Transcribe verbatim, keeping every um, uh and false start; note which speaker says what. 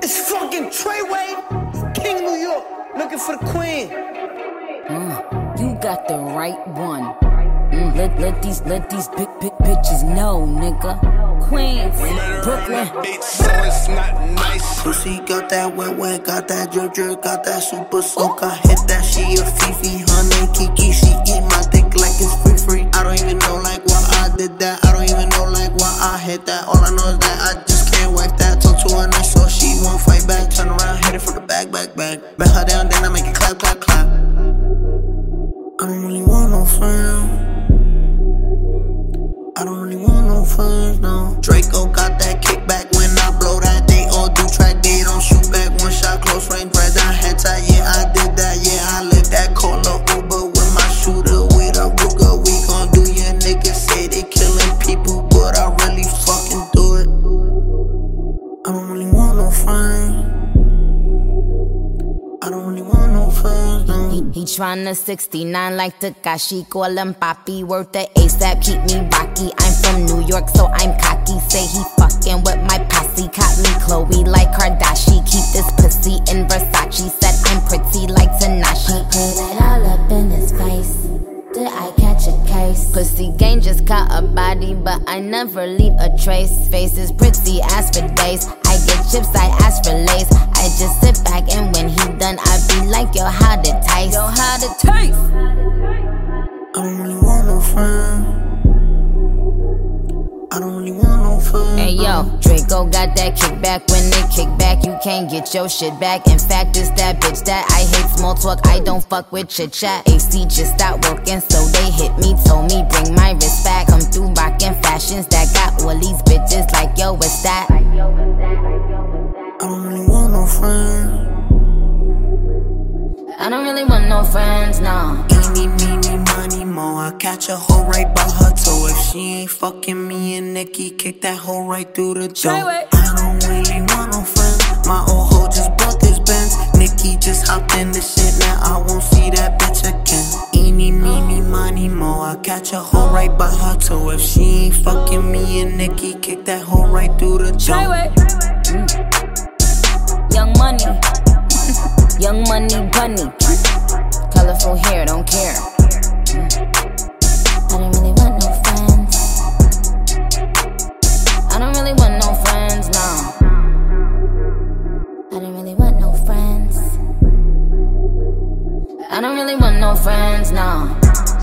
Speaker 1: It's fucking Treyway, King New York, looking for the queen.
Speaker 2: Uh, you got the right one. Mm, let, let these let these big big bitches know, nigga. Queens, Brooklyn.
Speaker 3: So it's not nice.
Speaker 4: Pussy got that wet wet, got that drip drip, got that super soak. I hit that, she a Fifi, her name Kiki. She eat my dick like it's free free. I don't even know like why I did that. I don't even know like why I hit that. All I know is that I just can't wipe that. Talk to her nice so she won't fight back. Turn around, hit it from the back, back, back. Bet her down, then I make it clap, clap, clap. I don't really want no friends. I don't really want no friends, no. Draco got that kickback when I blow that. They all do track, they don't shoot back. One shot, close range, right down head tight. Yeah, I did that, yeah, I lived that. Call a Uber with my shooter, with a Ruger. We gon' do your niggas say they killing people, but I really fucking do it. I don't really want no friends. I don't really want no friends, no.
Speaker 2: He, he tryna sixty-nine like Takashi, call him Papi, worth the ASAP, keep me rocky. I'm from New York, so I'm cocky. Say he fucking with my posse, caught me Chloe like Kardashian. Keep this pussy in Versace, said I'm pretty like Tanashi.
Speaker 5: Put it all up in his face. Did I catch a case?
Speaker 2: Pussy gang just caught a body, but I never leave a trace. Face is pretty, ask for days. I get chips, I ask for lace. I just sit back and when he done, I be like, yo, how to taste? Yo, how to taste?
Speaker 4: I don't really want no friends. I don't really want no friends.
Speaker 2: Hey yo, Draco got that kickback. When they kick back, you can't get your shit back. In fact, it's that bitch that I hate small talk. I don't fuck with chit chat. A C just stopped working, so they hit me, told me bring my wrist back. Come through rockin' fashions that got all these bitches like yo, what's that?
Speaker 4: I don't really want no friends.
Speaker 2: I don't really want no friends, no.
Speaker 4: Eeny, meeny, money, mo. I catch a hoe right by her toe. If she ain't fucking me and Nikki, kick that hoe right through the door. I don't really want no friends. My old hoe just bought this Benz. Nikki just hopped in the shit, now I won't see that bitch again. Eeny, meeny, money, mo. I catch a hoe right by her toe. If she ain't fucking me and Nikki, kick that hoe right through the door.
Speaker 2: Mm. Young money. Young money bunny, colorful hair, don't care.
Speaker 5: I don't really want no friends.
Speaker 2: I don't really want no friends, no.
Speaker 5: I don't really want no friends.
Speaker 2: I don't really want no friends, no.